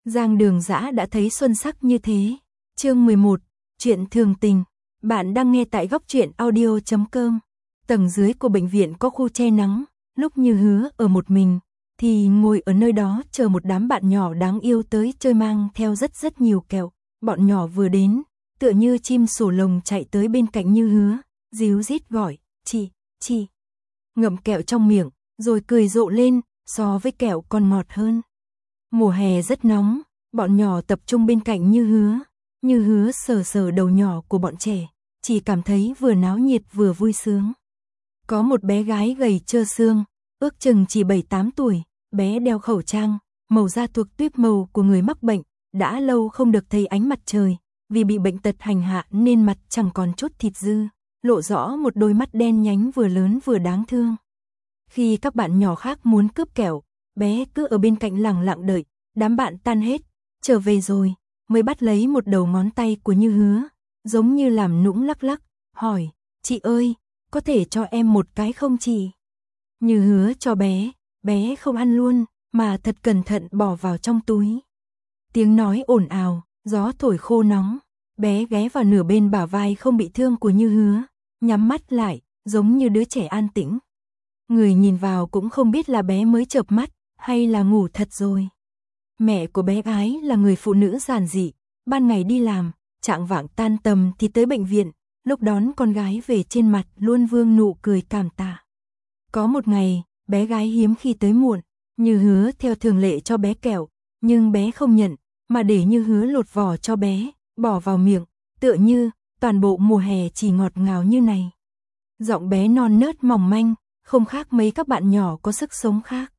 Giang Đường Dã đã thấy xuân sắc như thế. Chương 11, chuyện thường tình. Bạn đang nghe tại góc truyện audio.com. Tầng dưới của bệnh viện có khu che nắng, lúc Như Hứa ở một mình, thì ngồi ở nơi đó chờ một đám bạn nhỏ đáng yêu tới chơi mang theo rất nhiều kẹo. Bọn nhỏ vừa đến, tựa như chim sổ lồng chạy tới bên cạnh Như Hứa, ríu rít gọi, chị. Ngậm kẹo trong miệng, rồi cười rộ lên, so với kẹo còn ngọt hơn. Mùa hè rất nóng, bọn nhỏ tập trung bên cạnh Như Hứa. Như Hứa sờ đầu nhỏ của bọn trẻ, chỉ cảm thấy vừa náo nhiệt vừa vui sướng. Có một bé gái gầy trơ xương, ước chừng chỉ 7-8 tuổi, bé đeo khẩu trang, màu da thuộc tuýp màu của người mắc bệnh, đã lâu không được thấy ánh mặt trời, vì bị bệnh tật hành hạ nên mặt chẳng còn chút thịt dư, lộ rõ một đôi mắt đen nhánh vừa lớn vừa đáng thương. Khi các bạn nhỏ khác muốn cướp kẹo, bé cứ ở bên cạnh lẳng lặng đợi, đám bạn tan hết, trở về rồi, mới bắt lấy một đầu ngón tay của Như Hứa, giống như làm nũng lắc, hỏi, chị ơi, có thể cho em một cái không chị? Như Hứa cho bé không ăn luôn, mà thật cẩn thận bỏ vào trong túi. Tiếng nói ồn ào, gió thổi khô nóng, bé ghé vào nửa bên bả vai không bị thương của Như Hứa, nhắm mắt lại, giống như đứa trẻ an tĩnh. Người nhìn vào cũng không biết là bé mới chợp mắt, hay là ngủ thật rồi. Mẹ của bé gái là người phụ nữ giản dị, ban ngày đi làm, chạng vạng tan tầm thì tới bệnh viện, lúc đón con gái về trên mặt luôn vương nụ cười cảm tạ. Có một ngày, bé gái hiếm khi tới muộn, Như Hứa theo thường lệ cho bé kẹo, nhưng bé không nhận, mà để Như Hứa lột vỏ cho bé, bỏ vào miệng, tựa như toàn bộ mùa hè chỉ ngọt ngào như này. Giọng bé non nớt mỏng manh, không khác mấy các bạn nhỏ có sức sống khác.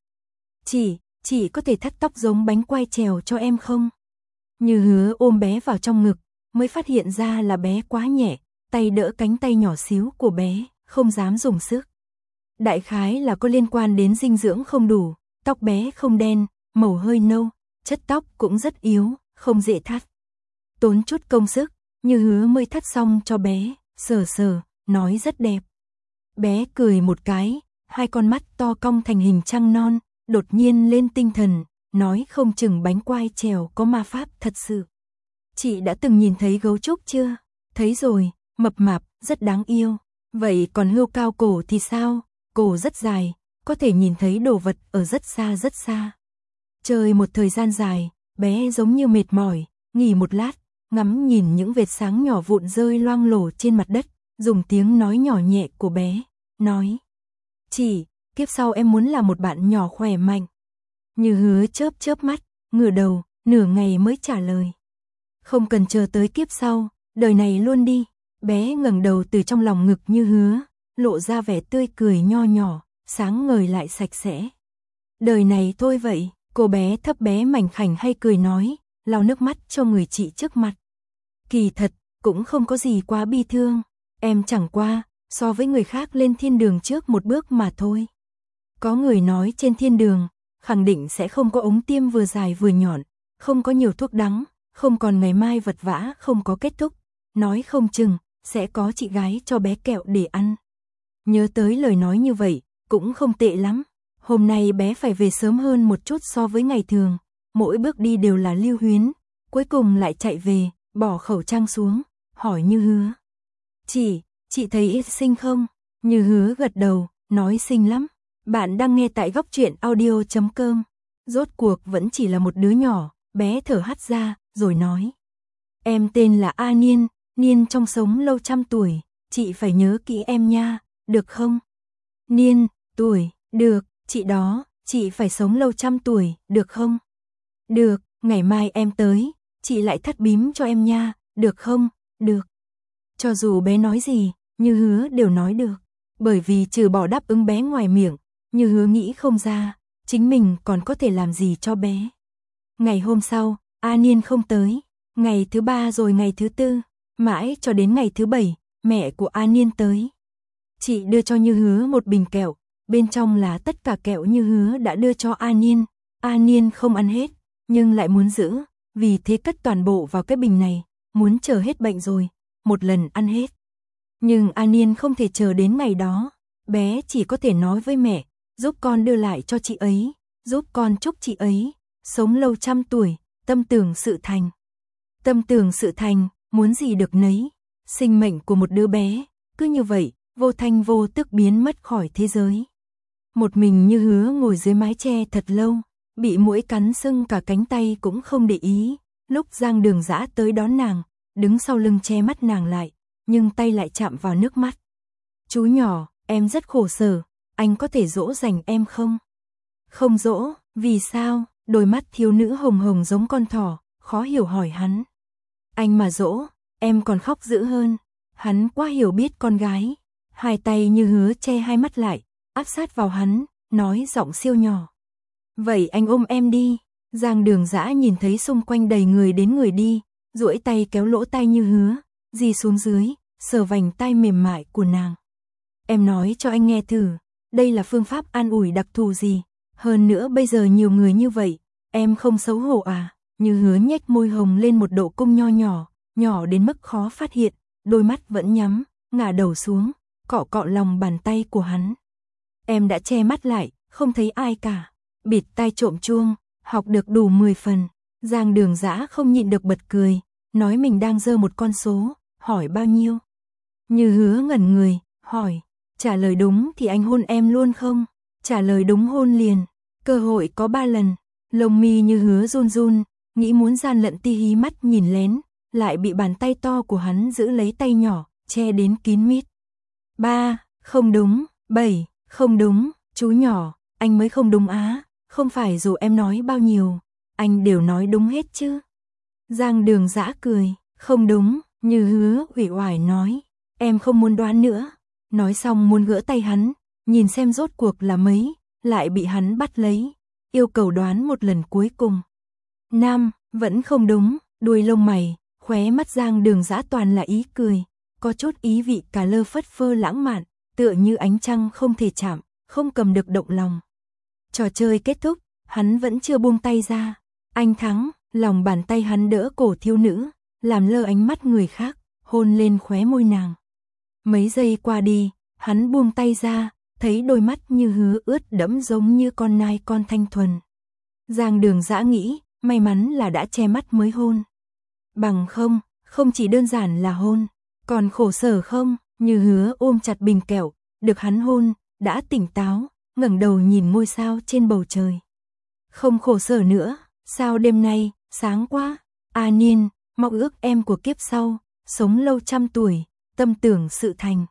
Chị có thể thắt tóc giống bánh quai trèo cho em không? Như Hứa ôm bé vào trong ngực, mới phát hiện ra là bé quá nhẹ, tay đỡ cánh tay nhỏ xíu của bé, không dám dùng sức. Đại khái là có liên quan đến dinh dưỡng không đủ, tóc bé không đen, màu hơi nâu, chất tóc cũng rất yếu, không dễ thắt. Tốn chút công sức, Như Hứa mới thắt xong cho bé, sờ, nói rất đẹp. Bé cười một cái, hai con mắt to cong thành hình trăng non, đột nhiên lên tinh thần, nói không chừng bánh quai trèo có ma pháp thật sự. Chị đã từng nhìn thấy gấu trúc chưa? Thấy rồi, mập mạp, rất đáng yêu. Vậy còn hươu cao cổ thì sao? Cổ rất dài, có thể nhìn thấy đồ vật ở rất xa. Chơi một thời gian dài, bé giống như mệt mỏi, nghỉ một lát, ngắm nhìn những vệt sáng nhỏ vụn rơi loang lổ trên mặt đất, dùng tiếng nói nhỏ nhẹ của bé, nói: "Chị, kiếp sau em muốn là một bạn nhỏ khỏe mạnh." Như Hứa chớp mắt, ngửa đầu, nửa ngày mới trả lời: "Không cần chờ tới kiếp sau, đời này luôn đi." Bé ngẩng đầu từ trong lòng ngực Như Hứa, lộ ra vẻ tươi cười nho nhỏ, sáng ngời lại sạch sẽ. "Đời này thôi vậy." Cô bé thấp bé mảnh khảnh hay cười nói, lau nước mắt cho người chị trước mặt. "Kỳ thật, cũng không có gì quá bi thương, em chẳng qua so với người khác lên thiên đường trước một bước mà thôi." Có người nói trên thiên đường, khẳng định sẽ không có ống tiêm vừa dài vừa nhọn, không có nhiều thuốc đắng, không còn ngày mai vật vã không có kết thúc, nói không chừng sẽ có chị gái cho bé kẹo để ăn. Nhớ tới lời nói như vậy, cũng không tệ lắm. Hôm nay bé phải về sớm hơn một chút so với ngày thường, mỗi bước đi đều là lưu luyến, cuối cùng lại chạy về, bỏ khẩu trang xuống, hỏi Như Hứa: Chị thấy xinh không? Như Hứa gật đầu, nói xinh lắm. Bạn đang nghe tại góc truyện audio.com. Rốt cuộc vẫn chỉ là một đứa nhỏ, bé thở hắt ra, rồi nói: "Em tên là A Niên, Niên trong sống lâu trăm tuổi, chị phải nhớ kỹ em nha, được không?" "Niên, tuổi, được, chị đó, chị phải sống lâu trăm tuổi, được không?" "Được, ngày mai em tới, chị lại thắt bím cho em nha, được không?" "Được." Cho dù bé nói gì, Như Hứa đều nói được, bởi vì trừ bỏ đáp ứng bé ngoài miệng, Như Hứa nghĩ không ra, chính mình còn có thể làm gì cho bé. Ngày hôm sau, A Niên không tới, ngày thứ 3 rồi ngày thứ 4, mãi cho đến ngày thứ 7, mẹ của A Niên tới. Chị đưa cho Như Hứa một bình kẹo, bên trong là tất cả kẹo Như Hứa đã đưa cho A Niên. A Niên không ăn hết, nhưng lại muốn giữ, vì thế cất toàn bộ vào cái bình này, muốn chờ hết bệnh rồi, một lần ăn hết. Nhưng A Niên không thể chờ đến ngày đó, bé chỉ có thể nói với mẹ, giúp con đưa lại cho chị ấy, giúp con chúc chị ấy sống lâu trăm tuổi, tâm tưởng sự thành. Tâm tưởng sự thành, muốn gì được nấy. Sinh mệnh của một đứa bé, cứ như vậy, vô thanh vô tức biến mất khỏi thế giới. Một mình Như Hứa ngồi dưới mái che thật lâu, bị muỗi cắn sưng cả cánh tay cũng không để ý. Lúc Giang Đường Dã tới đón nàng, đứng sau lưng che mắt nàng lại, nhưng tay lại chạm vào nước mắt. Chú nhỏ, em rất khổ sở, anh có thể dỗ dành em không? Không dỗ, vì sao? Đôi mắt thiếu nữ hồng hồng giống con thỏ, khó hiểu hỏi hắn. Anh mà dỗ, em còn khóc dữ hơn. Hắn quá hiểu biết con gái. Hai tay Như Hứa che hai mắt lại, áp sát vào hắn, nói giọng siêu nhỏ. Vậy anh ôm em đi. Giang Đường Dã nhìn thấy xung quanh đầy người đến người đi, duỗi tay kéo lỗ tai Như Hứa, di xuống dưới, sờ vành tai mềm mại của nàng. Em nói cho anh nghe thử, đây là phương pháp an ủi đặc thù gì? Hơn nữa bây giờ nhiều người như vậy, em không xấu hổ à? Như Hứa nhếch môi hồng lên một độ cung nho nhỏ, nhỏ đến mức khó phát hiện, đôi mắt vẫn nhắm, ngả đầu xuống, cọ cọ lòng bàn tay của hắn. Em đã che mắt lại, không thấy ai cả. Bịt tai trộm chuông, học được đủ 10 phần. Giang Đường Dã không nhịn được bật cười, nói mình đang giơ một con số, hỏi bao nhiêu. Như Hứa ngẩn người, hỏi, trả lời đúng thì anh hôn em luôn không? Trả lời đúng hôn liền, cơ hội có 3 lần. Lông mi Như Hứa run run, nghĩ muốn gian lận ti hí mắt nhìn lén, lại bị bàn tay to của hắn giữ lấy tay nhỏ, che đến kín mít. 3, không đúng, 7, không đúng, chú nhỏ, anh mới không đúng á, không phải dù em nói bao nhiêu, anh đều nói đúng hết chứ. Giang Đường Dã cười, không đúng, Như Hứa uể oải nói, em không muốn đoán nữa. Nói xong muốn gỡ tay hắn, nhìn xem rốt cuộc là mấy, lại bị hắn bắt lấy, yêu cầu đoán một lần cuối cùng. 5, vẫn không đúng, đuôi lông mày, khóe mắt Giang Đường Dã toàn là ý cười, có chút ý vị cả lơ phất phơ lãng mạn, tựa như ánh trăng không thể chạm, không cầm được động lòng. Trò chơi kết thúc, hắn vẫn chưa buông tay ra. Anh thắng, lòng bàn tay hắn đỡ cổ thiếu nữ, làm lơ ánh mắt người khác, hôn lên khóe môi nàng. Mấy giây qua đi, hắn buông tay ra, thấy đôi mắt Như Hứa ướt đẫm giống như con nai con thanh thuần. Giang Đường Dã nghĩ, may mắn là đã che mắt mới hôn. Bằng không, không chỉ đơn giản là hôn, còn khổ sở không? Như Hứa ôm chặt bình kẹo, được hắn hôn, đã tỉnh táo, ngẩng đầu nhìn ngôi sao trên bầu trời. Không khổ sở nữa, sao đêm nay, sáng quá. A Niên, mong ước em của kiếp sau, sống lâu trăm tuổi, tâm tưởng sự thành.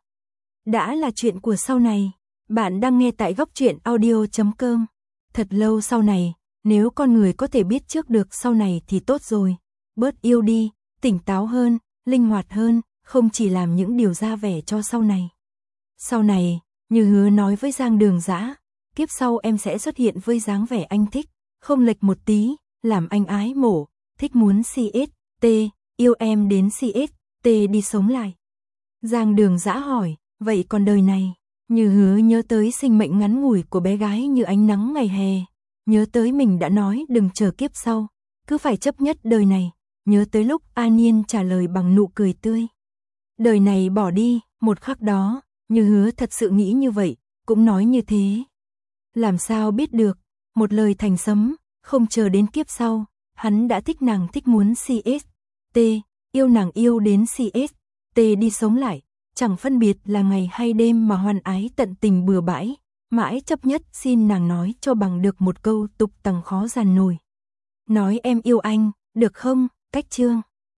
Đã là chuyện của sau này, bạn đang nghe tại Góc Truyện Audio.com. Thật lâu sau này, nếu con người có thể biết trước được sau này thì tốt rồi. Bớt yêu đi, tỉnh táo hơn, linh hoạt hơn, không chỉ làm những điều ra vẻ cho sau này. Sau này, Như Hứa nói với Giang Đường Dã, kiếp sau em sẽ xuất hiện với dáng vẻ anh thích, không lệch một tí, làm anh ái mộ, thích muốn CST, yêu em đến CST đi sống lại. Giang Đường Dã hỏi, vậy còn đời này? Như Hứa nhớ tới sinh mệnh ngắn ngủi của bé gái như ánh nắng ngày hè, nhớ tới mình đã nói đừng chờ kiếp sau, cứ phải chấp nhất đời này, nhớ tới lúc A Niên trả lời bằng nụ cười tươi. Đời này bỏ đi, một khắc đó, Như Hứa thật sự nghĩ như vậy, cũng nói như thế. Làm sao biết được, một lời thành sấm, không chờ đến kiếp sau, hắn đã thích nàng thích muốn CST, yêu nàng yêu đến CST đi sống lại, chẳng phân biệt là ngày hay đêm mà hoan ái tận tình bừa bãi, mãi chấp nhất xin nàng nói cho bằng được một câu tục tằng khó giàn nổi. Nói em yêu anh, được không? Cách chương